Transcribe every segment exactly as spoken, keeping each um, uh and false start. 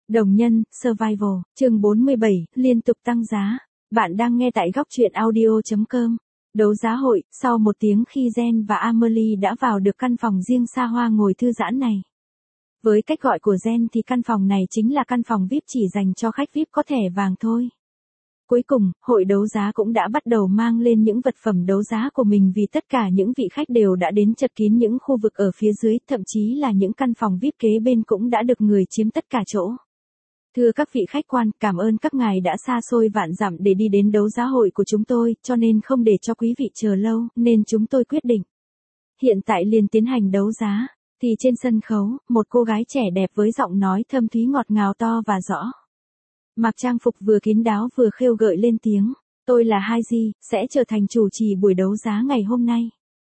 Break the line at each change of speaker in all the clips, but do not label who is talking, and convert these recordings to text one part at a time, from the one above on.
Đồng nhân, Survival, chương bốn mươi bảy, liên tục tăng giá. Bạn đang nghe tại góc truyện audio chấm com. Đấu giá hội, sau một tiếng khi Jen và Amelie đã vào được căn phòng riêng xa hoa ngồi thư giãn này. Với cách gọi của Jen thì căn phòng này chính là căn phòng vi ai pi chỉ dành cho khách vi ai pi có thẻ vàng thôi. Cuối cùng, hội đấu giá cũng đã bắt đầu mang lên những vật phẩm đấu giá của mình vì tất cả những vị khách đều đã đến chật kín những khu vực ở phía dưới, thậm chí là những căn phòng vi ai pi kế bên cũng đã được người chiếm tất cả chỗ. Thưa các vị khách quan, cảm ơn các ngài đã xa xôi vạn dặm để đi đến đấu giá hội của chúng tôi, cho nên không để cho quý vị chờ lâu, nên chúng tôi quyết định hiện tại liền tiến hành đấu giá. Thì trên sân khấu, một cô gái trẻ đẹp với giọng nói thâm thúy ngọt ngào to và rõ. Mặc trang phục vừa kín đáo vừa khêu gợi lên tiếng, tôi là Haji, sẽ trở thành chủ trì buổi đấu giá ngày hôm nay.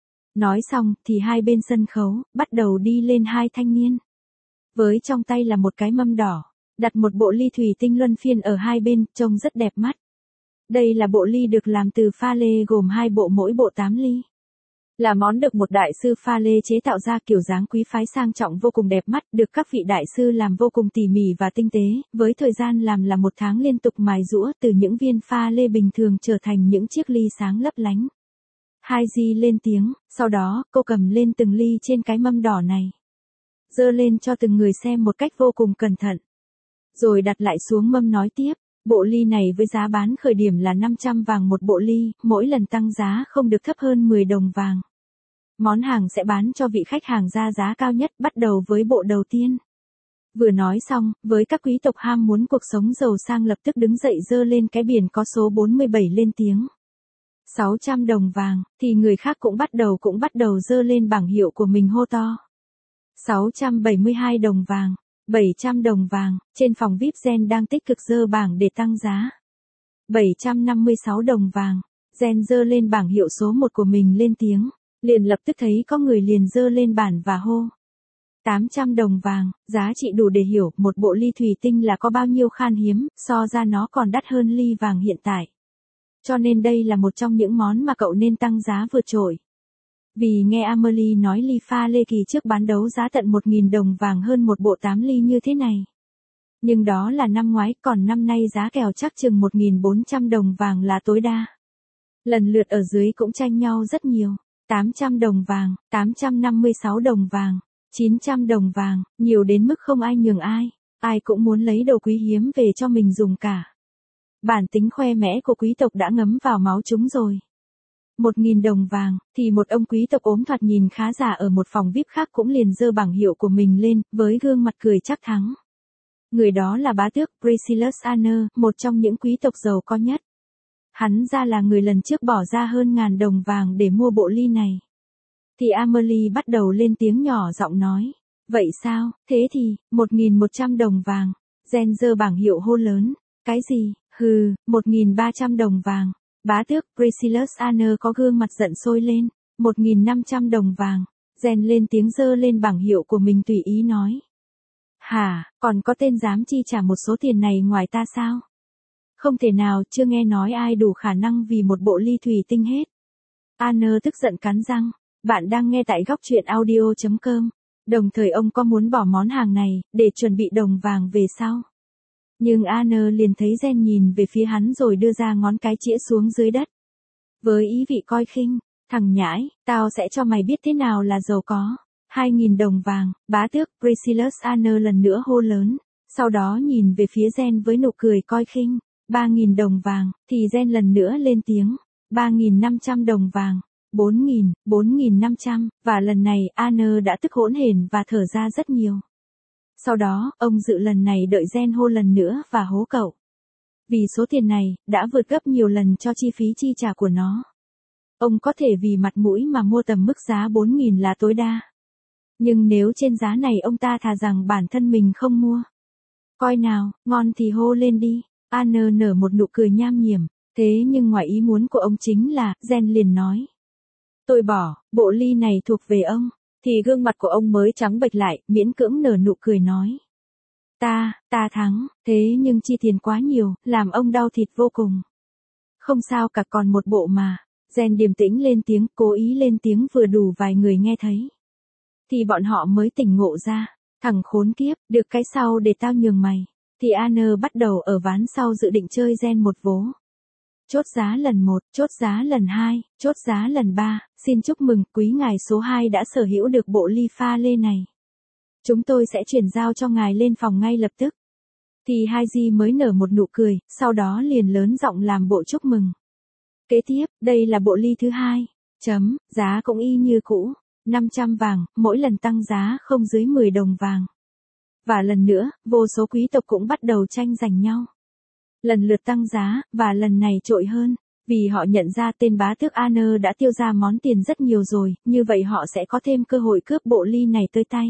Nói xong, thì hai bên sân khấu, bắt đầu đi lên hai thanh niên. Với trong tay là một cái mâm đỏ, đặt một bộ ly thủy tinh luân phiên ở hai bên, trông rất đẹp mắt. Đây là bộ ly được làm từ pha lê gồm hai bộ mỗi bộ tám ly. Là món được một đại sư pha lê chế tạo ra kiểu dáng quý phái sang trọng vô cùng đẹp mắt, được các vị đại sư làm vô cùng tỉ mỉ và tinh tế, với thời gian làm là một tháng liên tục mài giũa từ những viên pha lê bình thường trở thành những chiếc ly sáng lấp lánh. Haji lên tiếng, sau đó, cô cầm lên từng ly trên cái mâm đỏ này. Dơ lên cho từng người xem một cách vô cùng cẩn thận. Rồi đặt lại xuống mâm nói tiếp, bộ ly này với giá bán khởi điểm là năm trăm vàng một bộ ly, mỗi lần tăng giá không được thấp hơn mười đồng vàng. Món hàng sẽ bán cho vị khách hàng ra giá cao nhất, bắt đầu với bộ đầu tiên. Vừa nói xong, với các quý tộc ham muốn cuộc sống giàu sang lập tức đứng dậy dơ lên cái biển có số bốn mươi bảy lên tiếng. sáu trăm đồng vàng, thì người khác cũng bắt đầu cũng bắt đầu dơ lên bảng hiệu của mình hô to. sáu trăm bảy mươi hai đồng vàng, bảy trăm đồng vàng, trên phòng vi ai pi Jen đang tích cực dơ bảng để tăng giá. bảy trăm năm mươi sáu đồng vàng, Jen dơ lên bảng hiệu số một của mình lên tiếng. Liền lập tức thấy có người liền dơ lên bàn và hô. tám trăm đồng vàng, giá trị đủ để hiểu một bộ ly thủy tinh là có bao nhiêu khan hiếm, so ra nó còn đắt hơn ly vàng hiện tại. Cho nên đây là một trong những món mà cậu nên tăng giá vượt trội. Vì nghe Amelie nói ly pha lê kỳ trước bán đấu giá tận một nghìn đồng vàng hơn một bộ tám ly như thế này. Nhưng đó là năm ngoái, còn năm nay giá kèo chắc chừng một nghìn bốn trăm đồng vàng là tối đa. Lần lượt ở dưới cũng tranh nhau rất nhiều. tám trăm đồng vàng, tám trăm năm mươi sáu đồng vàng, chín trăm đồng vàng, nhiều đến mức không ai nhường ai, ai cũng muốn lấy đồ quý hiếm về cho mình dùng cả. Bản tính khoe mẽ của quý tộc đã ngấm vào máu chúng rồi. Một nghìn đồng vàng, thì một ông quý tộc ốm thoạt nhìn khá già ở một phòng vi ai pi khác cũng liền dơ bảng hiệu của mình lên, với gương mặt cười chắc thắng. Người đó là bá tước Priscillus Anner, một trong những quý tộc giàu có nhất. Hắn ra là người lần trước bỏ ra hơn ngàn đồng vàng để mua bộ ly này. Thì Amelie bắt đầu lên tiếng nhỏ giọng nói. Vậy sao, thế thì, một nghìn một trăm đồng vàng. Jen dơ bảng hiệu hô lớn. Cái gì, hừ, một nghìn ba trăm đồng vàng. Bá tước Priscillus Anner có gương mặt giận sôi lên. một nghìn năm trăm đồng vàng. Jen lên tiếng dơ lên bảng hiệu của mình tùy ý nói. Hả, còn có tên dám chi trả một số tiền này ngoài ta sao? Không thể nào, chưa nghe nói ai đủ khả năng vì một bộ ly thủy tinh hết. Anner tức giận cắn răng. Bạn đang nghe tại góc truyện audio chấm com. Đồng thời ông có muốn bỏ món hàng này, để chuẩn bị đồng vàng về sau. Nhưng Anner liền thấy Jen nhìn về phía hắn rồi đưa ra ngón cái chĩa xuống dưới đất. Với ý vị coi khinh, thằng nhãi, tao sẽ cho mày biết thế nào là giàu có. Hai nghìn đồng vàng, bá tước Priscillus Anner lần nữa hô lớn. Sau đó nhìn về phía Jen với nụ cười coi khinh. ba nghìn đồng vàng, thì Jen lần nữa lên tiếng. ba nghìn năm trăm đồng vàng. bốn nghìn, bốn nghìn năm trăm, và lần này Anner đã tức hỗn hển và thở ra rất nhiều. Sau đó, ông dự lần này đợi Jen hô lần nữa và hố cậu. Vì số tiền này, đã vượt gấp nhiều lần cho chi phí chi trả của nó. Ông có thể vì mặt mũi mà mua tầm mức giá bốn nghìn là tối đa. Nhưng nếu trên giá này ông ta thà rằng bản thân mình không mua. Coi nào, ngon thì hô lên đi. Anner nở một nụ cười nham hiểm. Thế nhưng ngoài ý muốn của ông chính là, Jen liền nói. Tôi bỏ, bộ ly này thuộc về ông. Thì gương mặt của ông mới trắng bệch lại, miễn cưỡng nở nụ cười nói. Ta, ta thắng, thế nhưng chi tiền quá nhiều, làm ông đau thịt vô cùng. Không sao cả, còn một bộ mà. Jen điềm tĩnh lên tiếng, cố ý lên tiếng vừa đủ vài người nghe thấy. Thì bọn họ mới tỉnh ngộ ra. Thằng khốn kiếp, được cái sau để tao nhường mày. thì Anna bắt đầu ở ván sau dự định chơi gen một vố. Chốt giá lần một, chốt giá lần hai, chốt giá lần ba, xin chúc mừng quý ngài số hai đã sở hữu được bộ ly pha lê này. Chúng tôi sẽ chuyển giao cho ngài lên phòng ngay lập tức. Thì Haji mới nở một nụ cười, sau đó liền lớn giọng làm bộ chúc mừng. Kế tiếp, đây là bộ ly thứ hai. Chấm, giá cũng y như cũ, năm trăm vàng, mỗi lần tăng giá không dưới mười đồng vàng. Và lần nữa, vô số quý tộc cũng bắt đầu tranh giành nhau. Lần lượt tăng giá, và lần này trội hơn, vì họ nhận ra tên bá tước Anna đã tiêu ra món tiền rất nhiều rồi, như vậy họ sẽ có thêm cơ hội cướp bộ ly này tới tay.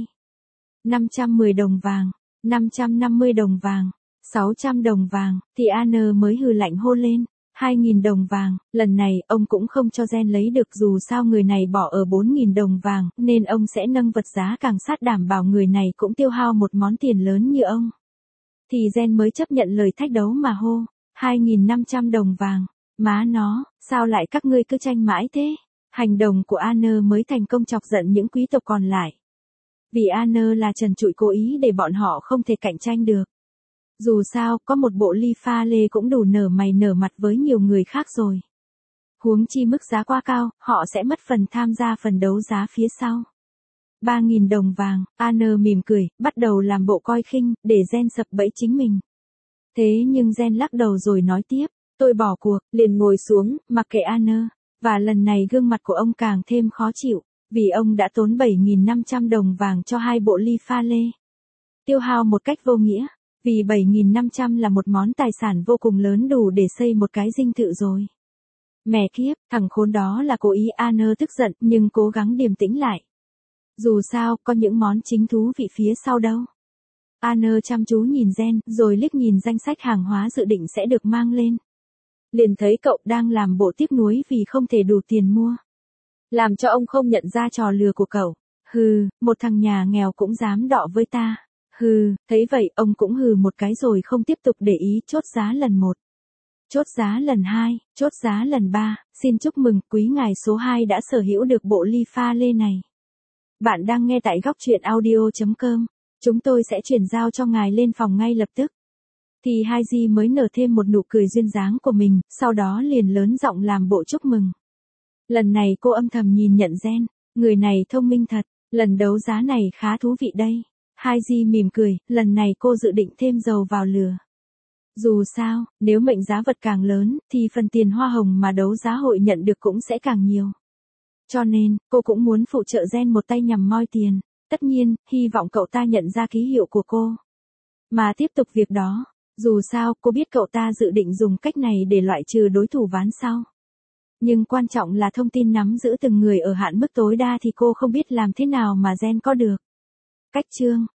năm trăm mười đồng vàng, năm trăm năm mươi đồng vàng, sáu trăm đồng vàng, thì Anna mới hừ lạnh hô lên. hai nghìn đồng vàng, lần này ông cũng không cho Gen lấy được dù sao người này bỏ ở bốn nghìn đồng vàng, nên ông sẽ nâng vật giá càng sát đảm bảo người này cũng tiêu hao một món tiền lớn như ông. Thì Gen mới chấp nhận lời thách đấu mà hô, hai nghìn năm trăm đồng vàng, má nó, sao lại các ngươi cứ tranh mãi thế? Hành động của Anna mới thành công chọc giận những quý tộc còn lại. Vì Anna là trần trụi cố ý để bọn họ không thể cạnh tranh được. Dù sao, có một bộ ly pha lê cũng đủ nở mày nở mặt với nhiều người khác rồi. Huống chi mức giá quá cao, họ sẽ mất phần tham gia phần đấu giá phía sau. ba nghìn đồng vàng, Anna mỉm cười, bắt đầu làm bộ coi khinh, để Gen sập bẫy chính mình. Thế nhưng Gen lắc đầu rồi nói tiếp, tôi bỏ cuộc, liền ngồi xuống, mặc kệ Anna. Và lần này gương mặt của ông càng thêm khó chịu, vì ông đã tốn bảy nghìn năm trăm đồng vàng cho hai bộ ly pha lê. Tiêu hao một cách vô nghĩa. Vì bảy nghìn năm trăm là một món tài sản vô cùng lớn đủ để xây một cái dinh thự rồi. Mẹ kiếp, thằng khốn đó là cố ý. Anna tức giận nhưng cố gắng điềm tĩnh lại. Dù sao, có những món chính thú vị phía sau đâu. Anna chăm chú nhìn Gen, rồi liếc nhìn danh sách hàng hóa dự định sẽ được mang lên. Liền thấy cậu đang làm bộ tiếc nuối vì không thể đủ tiền mua. Làm cho ông không nhận ra trò lừa của cậu. Hừ, một thằng nhà nghèo cũng dám đọ với ta. Hừ, thấy vậy ông cũng hừ một cái rồi không tiếp tục để ý. Chốt giá lần một, chốt giá lần hai, chốt giá lần ba, xin chúc mừng quý ngài số hai đã sở hữu được bộ ly pha lê này. Bạn đang nghe tại góc truyện audio chấm com, chúng tôi sẽ chuyển giao cho ngài lên phòng ngay lập tức. Thì Haji mới nở thêm một nụ cười duyên dáng của mình, sau đó liền lớn giọng làm bộ chúc mừng. Lần này cô âm thầm nhìn nhận Gen, người này thông minh thật, lần đấu giá này khá thú vị đây. Haji mỉm cười, lần này cô dự định thêm dầu vào lửa. Dù sao, nếu mệnh giá vật càng lớn, thì phần tiền hoa hồng mà đấu giá hội nhận được cũng sẽ càng nhiều. Cho nên, cô cũng muốn phụ trợ Gen một tay nhằm moi tiền. Tất nhiên, hy vọng cậu ta nhận ra ký hiệu của cô. Mà tiếp tục việc đó. Dù sao, cô biết cậu ta dự định dùng cách này để loại trừ đối thủ ván sau. Nhưng quan trọng là thông tin nắm giữ từng người ở hạn mức tối đa thì cô không biết làm thế nào mà Gen có được. Cách chương